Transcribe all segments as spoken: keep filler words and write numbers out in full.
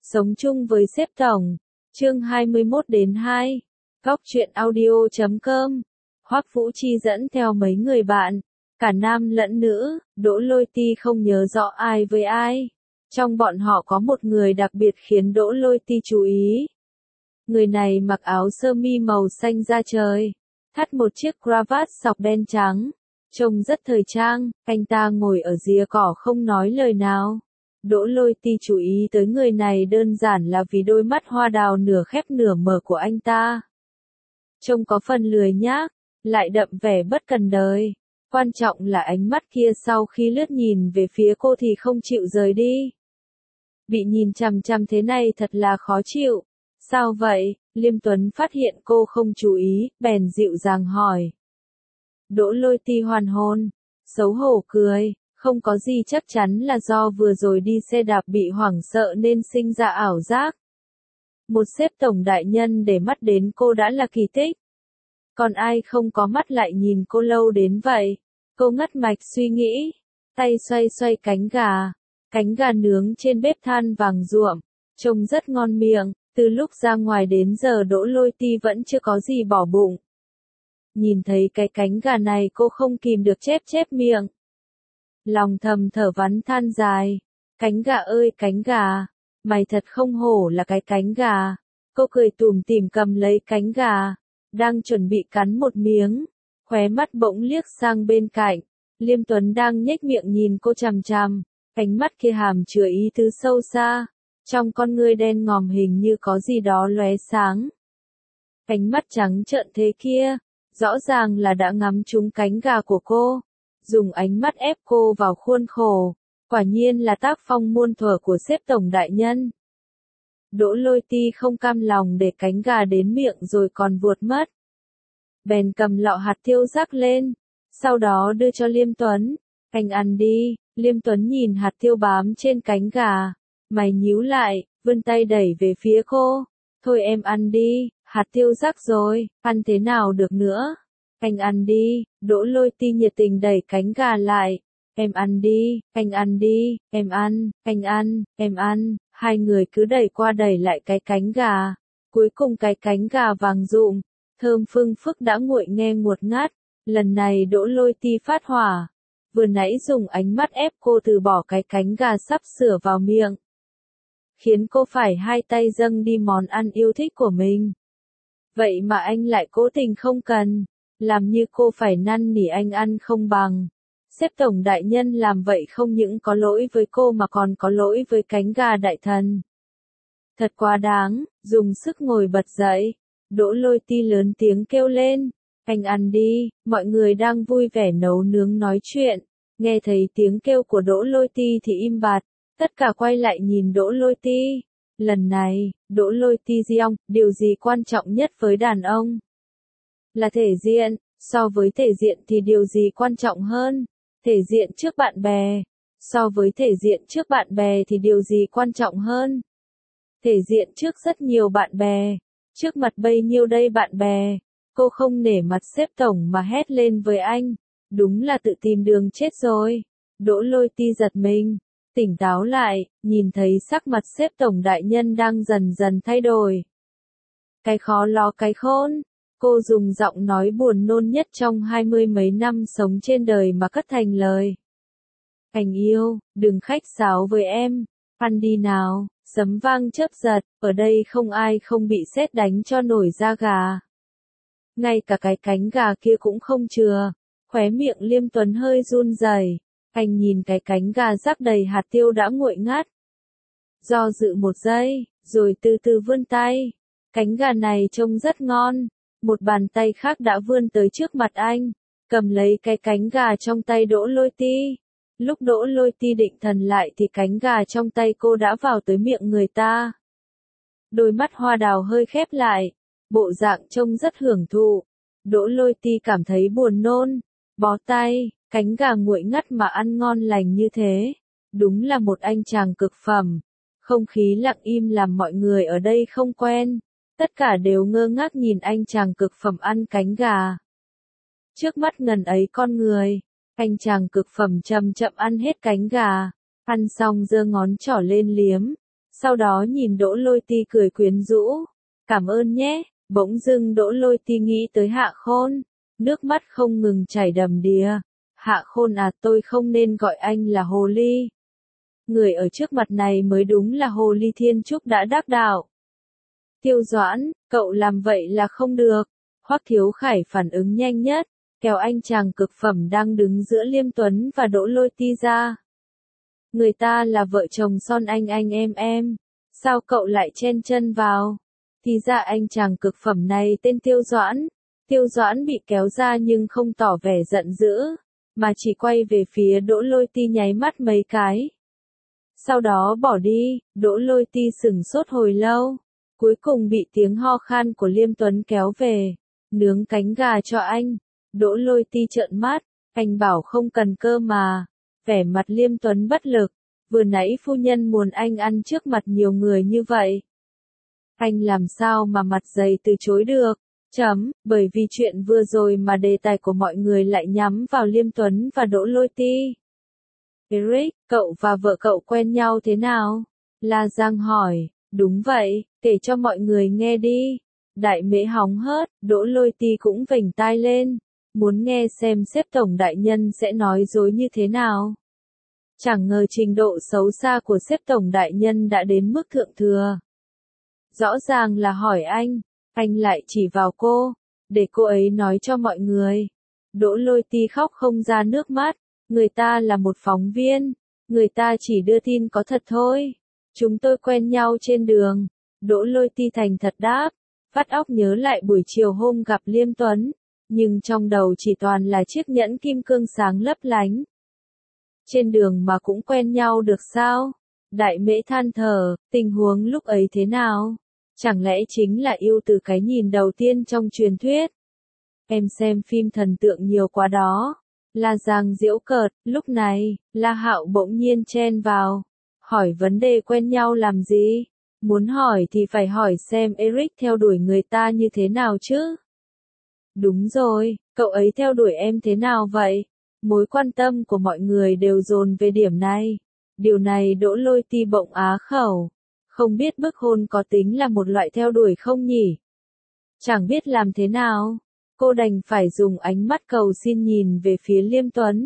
Sống chung với sếp tổng. Chương hai mươi mốt đến hai. Góc truyện audio chấm com. Hoắc Vũ Chi dẫn theo mấy người bạn, cả nam lẫn nữ, Đỗ Lôi Ti không nhớ rõ ai với ai. Trong bọn họ có một người đặc biệt khiến Đỗ Lôi Ti chú ý. Người này mặc áo sơ mi màu xanh da trời, thắt một chiếc cravat sọc đen trắng, trông rất thời trang. Anh ta ngồi ở rìa cỏ không nói lời nào. Đỗ Lôi Ti chú ý tới người này đơn giản là vì đôi mắt hoa đào nửa khép nửa mở của anh ta. Trông có phần lười nhác, lại đậm vẻ bất cần đời. Quan trọng là ánh mắt kia sau khi lướt nhìn về phía cô thì không chịu rời đi. Bị nhìn chằm chằm thế này thật là khó chịu. Sao vậy? Liêm Tuấn phát hiện cô không chú ý, bèn dịu dàng hỏi. Đỗ Lôi Ti hoàn hồn, xấu hổ cười. Không có gì, chắc chắn là do vừa rồi đi xe đạp bị hoảng sợ nên sinh ra ảo giác. Một sếp tổng đại nhân để mắt đến cô đã là kỳ tích. Còn ai không có mắt lại nhìn cô lâu đến vậy? Cô ngắt mạch suy nghĩ, tay xoay xoay cánh gà. Cánh gà nướng trên bếp than vàng ruộm, trông rất ngon miệng. Từ lúc ra ngoài đến giờ Đỗ Lôi Ti vẫn chưa có gì bỏ bụng. Nhìn thấy cái cánh gà này cô không kìm được chép chép miệng. Lòng thầm thở vắn than dài. Cánh gà ơi cánh gà, mày thật không hổ là cái cánh gà. Cô cười tủm tỉm cầm lấy cánh gà, đang chuẩn bị cắn một miếng, khóe mắt bỗng liếc sang bên cạnh. Liêm Tuấn đang nhếch miệng nhìn cô chằm chằm, ánh mắt kia hàm chứa ý tứ sâu xa, trong con ngươi đen ngòm hình như có gì đó lóe sáng. Ánh mắt trắng trợn thế kia, rõ ràng là đã ngắm trúng cánh gà của cô. Dùng ánh mắt ép cô vào khuôn khổ, quả nhiên là tác phong muôn thuở của sếp tổng đại nhân. Đỗ Lôi Ti không cam lòng để cánh gà đến miệng rồi còn vuột mất. Bèn cầm lọ hạt tiêu rắc lên, sau đó đưa cho Liêm Tuấn. Anh ăn đi. Liêm Tuấn nhìn hạt tiêu bám trên cánh gà, mày nhíu lại, vươn tay đẩy về phía cô. Thôi em ăn đi, hạt tiêu rắc rồi, ăn thế nào được nữa. Anh ăn đi. Đỗ Lôi Ti nhiệt tình đẩy cánh gà lại. Em ăn đi, anh ăn đi, em ăn, anh ăn, em ăn. Hai người cứ đẩy qua đẩy lại cái cánh gà. Cuối cùng cái cánh gà vàng rụm, thơm phưng phức đã nguội nghe ngọt ngát. Lần này Đỗ Lôi Ti phát hỏa. Vừa nãy dùng ánh mắt ép cô từ bỏ cái cánh gà sắp sửa vào miệng, khiến cô phải hai tay dâng đi món ăn yêu thích của mình. Vậy mà anh lại cố tình không cần. Làm như cô phải năn nỉ anh ăn không bằng. Sếp tổng đại nhân làm vậy không những có lỗi với cô mà còn có lỗi với cánh gà đại thần. Thật quá đáng. Dùng sức ngồi bật dậy, Đỗ Lôi Ti lớn tiếng kêu lên. Anh ăn đi. Mọi người đang vui vẻ nấu nướng nói chuyện. Nghe thấy tiếng kêu của Đỗ Lôi Ti thì im bặt. Tất cả quay lại nhìn Đỗ Lôi Ti. Lần này, Đỗ Lôi Ti giọng, điều gì quan trọng nhất với đàn ông? Là thể diện. So với thể diện thì điều gì quan trọng hơn? Thể diện trước bạn bè. So với thể diện trước bạn bè thì điều gì quan trọng hơn? Thể diện trước rất nhiều bạn bè. Trước mặt bấy nhiêu đây bạn bè. Cô không nể mặt sếp tổng mà hét lên với anh. Đúng là tự tìm đường chết rồi. Đỗ Lôi Ti giật mình, tỉnh táo lại, nhìn thấy sắc mặt sếp tổng đại nhân đang dần dần thay đổi. Cái khó lo cái khôn. Cô dùng giọng nói buồn nôn nhất trong hai mươi mấy năm sống trên đời mà cất thành lời. Anh yêu, đừng khách sáo với em. Ăn đi nào. Sấm vang chớp giật, ở đây không ai không bị sét đánh cho nổi da gà. Ngay cả cái cánh gà kia cũng không chừa. Khóe miệng Liêm Tuấn hơi run rẩy. Anh nhìn cái cánh gà rắc đầy hạt tiêu đã nguội ngắt. Do dự một giây, rồi từ từ vươn tay. Cánh gà này trông rất ngon. Một bàn tay khác đã vươn tới trước mặt anh, cầm lấy cái cánh gà trong tay Đỗ Lôi Ti. Lúc Đỗ Lôi Ti định thần lại thì cánh gà trong tay cô đã vào tới miệng người ta. Đôi mắt hoa đào hơi khép lại, bộ dạng trông rất hưởng thụ. Đỗ Lôi Ti cảm thấy buồn nôn, bó tay, cánh gà nguội ngắt mà ăn ngon lành như thế. Đúng là một anh chàng cực phẩm. Không khí lặng im làm mọi người ở đây không quen. Tất cả đều ngơ ngác nhìn anh chàng cực phẩm ăn cánh gà. Trước mắt ngần ấy con người, anh chàng cực phẩm chậm chậm ăn hết cánh gà. Ăn xong giơ ngón trỏ lên liếm, Sau đó nhìn Đỗ Lôi Ti cười quyến rũ. Cảm ơn nhé, bỗng dưng Đỗ Lôi Ti nghĩ tới Hạ Khôn. Nước mắt không ngừng chảy đầm đìa. Hạ Khôn à, tôi không nên gọi anh là Hồ Ly. Người ở trước mặt này mới đúng là Hồ Ly Thiên Trúc đã đắc đạo. Tiêu Doãn, cậu làm vậy là không được. Hoắc Thiếu Khải phản ứng nhanh nhất, kéo anh chàng cực phẩm đang đứng giữa Liêm Tuấn và Đỗ Lôi Ti ra. Người ta là vợ chồng son anh anh em em, sao cậu lại chen chân vào? Thì ra anh chàng cực phẩm này tên Tiêu Doãn. Tiêu Doãn bị kéo ra nhưng không tỏ vẻ giận dữ, mà chỉ quay về phía Đỗ Lôi Ti nháy mắt mấy cái. Sau đó bỏ đi. Đỗ Lôi Ti sửng sốt hồi lâu, cuối cùng bị tiếng ho khan của Liêm Tuấn kéo về. Nướng cánh gà cho anh. Đỗ Lôi Ti trợn mắt, anh bảo không cần cơ mà. Vẻ mặt Liêm Tuấn bất lực, vừa nãy phu nhân muốn anh ăn trước mặt nhiều người như vậy. Anh làm sao mà mặt dày từ chối được, chấm, bởi vì chuyện vừa rồi mà đề tài của mọi người lại nhắm vào Liêm Tuấn và Đỗ Lôi Ti. Eric, cậu và vợ cậu quen nhau thế nào? La Giang hỏi. Đúng vậy, kể cho mọi người nghe đi. Đại Mễ hóng hớt, Đỗ Lôi Ti cũng vểnh tai lên, muốn nghe xem sếp tổng đại nhân sẽ nói dối như thế nào. Chẳng ngờ trình độ xấu xa của sếp tổng đại nhân đã đến mức thượng thừa. Rõ ràng là hỏi anh, anh lại chỉ vào cô, để cô ấy nói cho mọi người. Đỗ Lôi Ti khóc không ra nước mắt, người ta là một phóng viên, người ta chỉ đưa tin có thật thôi. Chúng tôi quen nhau trên đường. Đỗ Lôi Ti thành thật đáp, vắt óc nhớ lại buổi chiều hôm gặp Liêm Tuấn, nhưng trong đầu chỉ toàn là chiếc nhẫn kim cương sáng lấp lánh. Trên đường mà cũng quen nhau được sao? Đại Mễ than thở, tình huống lúc ấy thế nào? Chẳng lẽ chính là yêu từ cái nhìn đầu tiên trong truyền thuyết? Em xem phim thần tượng nhiều quá đó. La Giang giễu cợt. Lúc này, La Hạo bỗng nhiên chen vào, hỏi vấn đề quen nhau làm gì? Muốn hỏi thì phải hỏi xem Eric theo đuổi người ta như thế nào chứ? Đúng rồi, cậu ấy theo đuổi em thế nào vậy? Mối quan tâm của mọi người đều dồn về điểm này. Điều này Đỗ Lôi Ti bỗng á khẩu. Không biết bức hôn có tính là một loại theo đuổi không nhỉ? Chẳng biết làm thế nào. Cô đành phải dùng ánh mắt cầu xin nhìn về phía Liêm Tuấn.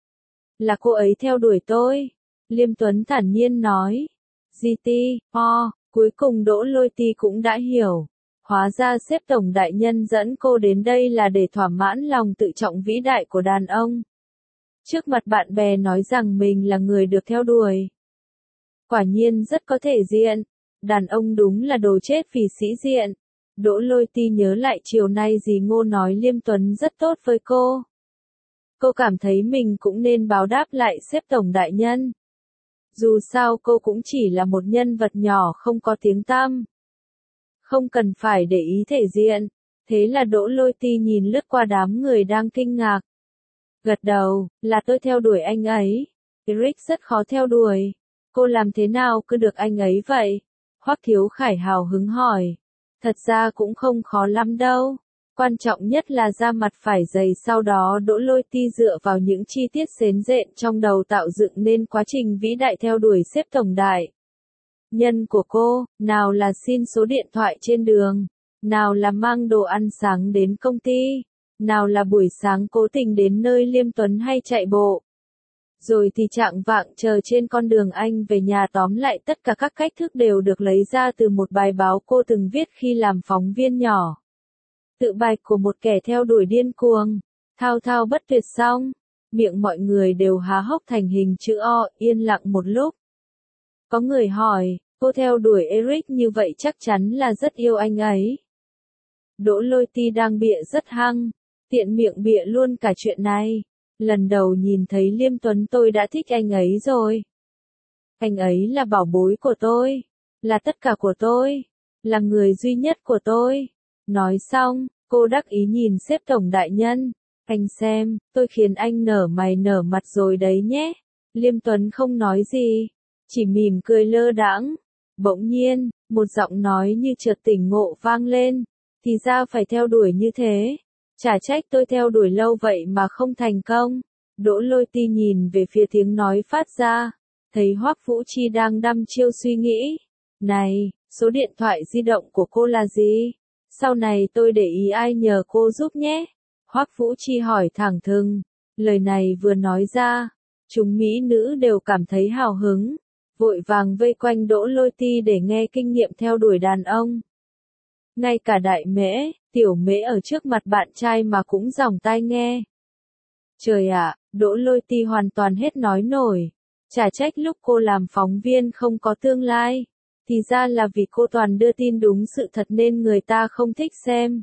Là cô ấy theo đuổi tôi. Liêm Tuấn thản nhiên nói. giê tê, o, cuối cùng Đỗ Lôi Ti cũng đã hiểu. Hóa ra sếp tổng đại nhân dẫn cô đến đây là để thỏa mãn lòng tự trọng vĩ đại của đàn ông. Trước mặt bạn bè nói rằng mình là người được theo đuổi. Quả nhiên rất có thể diện. Đàn ông đúng là đồ chết vì sĩ diện. Đỗ Lôi Ti nhớ lại chiều nay dì Ngô nói Liêm Tuấn rất tốt với cô. Cô cảm thấy mình cũng nên báo đáp lại sếp tổng đại nhân. Dù sao cô cũng chỉ là một nhân vật nhỏ không có tiếng tăm. Không cần phải để ý thể diện. Thế là Đỗ Lôi Ti nhìn lướt qua đám người đang kinh ngạc. Gật đầu, là tôi theo đuổi anh ấy. Eric rất khó theo đuổi. Cô làm thế nào cứ được anh ấy vậy? Hoắc Thiếu Khải hào hứng hỏi. Thật ra cũng không khó lắm đâu. Quan trọng nhất là da mặt phải dày, sau đó Đỗ Lôi Ti dựa vào những chi tiết xến rện trong đầu tạo dựng nên quá trình vĩ đại theo đuổi sếp tổng đại nhân của cô, nào là xin số điện thoại trên đường, nào là mang đồ ăn sáng đến công ty, nào là buổi sáng cố tình đến nơi Liêm Tuấn hay chạy bộ. Rồi thì chạng vạng chờ trên con đường anh về nhà, tóm lại tất cả các cách thức đều được lấy ra từ một bài báo cô từng viết khi làm phóng viên nhỏ. Tự bạch của một kẻ theo đuổi điên cuồng, thao thao bất tuyệt xong, miệng mọi người đều há hốc thành hình chữ O, yên lặng một lúc. Có người hỏi, cô theo đuổi Eric như vậy chắc chắn là rất yêu anh ấy. Đỗ Lôi Ti đang bịa rất hăng, tiện miệng bịa luôn cả chuyện này. Lần đầu nhìn thấy Liêm Tuấn tôi đã thích anh ấy rồi. Anh ấy là bảo bối của tôi, là tất cả của tôi, là người duy nhất của tôi. Nói xong, cô đắc ý nhìn sếp tổng đại nhân. Anh xem, tôi khiến anh nở mày nở mặt rồi đấy nhé. Liêm Tuấn không nói gì, chỉ mỉm cười lơ đãng. Bỗng nhiên, một giọng nói như chợt tỉnh ngộ vang lên. Thì ra phải theo đuổi như thế. Chả trách tôi theo đuổi lâu vậy mà không thành công. Đỗ Lôi Ti nhìn về phía tiếng nói phát ra, thấy Hoắc Vũ Chi đang đăm chiêu suy nghĩ. Này, số điện thoại di động của cô là gì? Sau này tôi để ý ai nhờ cô giúp nhé. Hoắc Vũ Chi hỏi thẳng thừng. Lời này vừa nói ra, chúng mỹ nữ đều cảm thấy hào hứng, vội vàng vây quanh Đỗ Lôi Ti để nghe kinh nghiệm theo đuổi đàn ông. Ngay cả Đại Mễ, Tiểu Mễ ở trước mặt bạn trai mà cũng dòng tai nghe. Trời ạ, Đỗ Lôi Ti hoàn toàn hết nói nổi. Chả trách lúc cô làm phóng viên không có tương lai. Thì ra là vì cô toàn đưa tin đúng sự thật nên người ta không thích xem.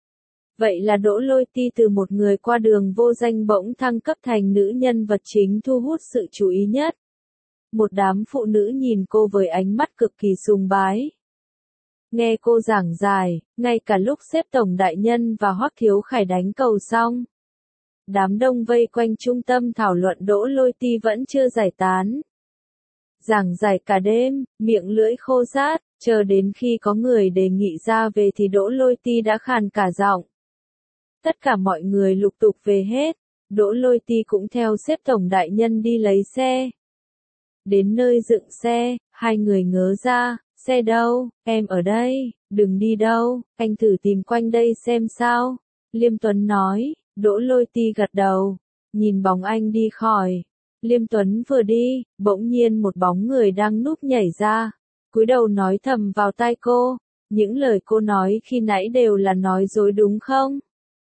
Vậy là Đỗ Lôi Ti từ một người qua đường vô danh bỗng thăng cấp thành nữ nhân vật chính thu hút sự chú ý nhất. Một đám phụ nữ nhìn cô với ánh mắt cực kỳ sùng bái. Nghe cô giảng giải, ngay cả lúc xếp tổng đại nhân và Hoắc Thiếu Khải đánh cầu xong. Đám đông vây quanh trung tâm thảo luận Đỗ Lôi Ti vẫn chưa giải tán. Giảng giải cả đêm, miệng lưỡi khô rát, chờ đến khi có người đề nghị ra về thì Đỗ Lôi Ti đã khàn cả giọng. Tất cả mọi người lục tục về hết, Đỗ Lôi Ti cũng theo xếp tổng đại nhân đi lấy xe. Đến nơi dựng xe, hai người ngớ ra, xe đâu, em ở đây, đừng đi đâu, anh thử tìm quanh đây xem sao. Liêm Tuấn nói, Đỗ Lôi Ti gật đầu, nhìn bóng anh đi khỏi. Liêm Tuấn vừa đi, bỗng nhiên một bóng người đang núp nhảy ra, cúi đầu nói thầm vào tai cô, những lời cô nói khi nãy đều là nói dối đúng không?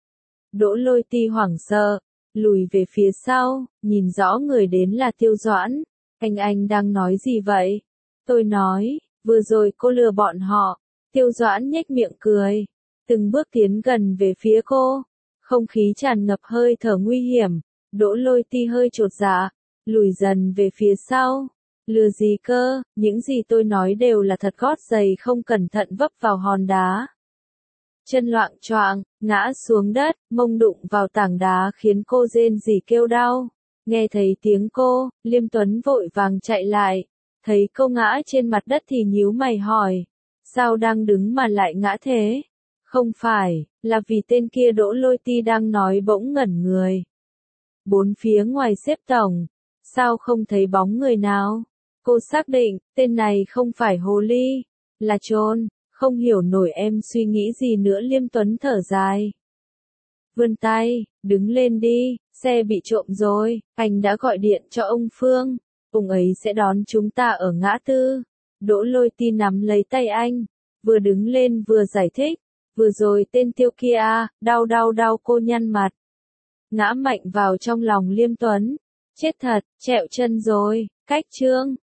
Đỗ Lôi Ti hoảng sợ, lùi về phía sau, nhìn rõ người đến là Tiêu Doãn. Anh anh đang nói gì vậy? Tôi nói, vừa rồi cô lừa bọn họ. Tiêu Doãn nhếch miệng cười, từng bước tiến gần về phía cô. Không khí tràn ngập hơi thở nguy hiểm. Đỗ Lôi Ti hơi chột dạ, lùi dần về phía sau. Lừa gì cơ, những gì tôi nói đều là thật, gót giày không cẩn thận vấp vào hòn đá. Chân loạng choạng, ngã xuống đất, mông đụng vào tảng đá khiến cô rên rỉ kêu đau. Nghe thấy tiếng cô, Liêm Tuấn vội vàng chạy lại. Thấy cô ngã trên mặt đất thì nhíu mày hỏi. Sao đang đứng mà lại ngã thế? Không phải, là vì tên kia Đỗ Lôi Ti đang nói bỗng ngẩn người. Bốn phía ngoài xếp tổng, sao không thấy bóng người nào? Cô xác định, tên này không phải hồ ly, là trôn. Không hiểu nổi em suy nghĩ gì nữa. Liêm Tuấn thở dài. Vươn tay, đứng lên đi, xe bị trộm rồi, anh đã gọi điện cho ông Phương, ông ấy sẽ đón chúng ta ở ngã tư. Đỗ Lôi Ti nắm lấy tay anh, vừa đứng lên vừa giải thích, vừa rồi tên Tiêu kia, đau đau đau cô nhăn mặt. Ngã mạnh vào trong lòng Liêm Tuấn, chết thật, trẹo chân rồi, cách chương.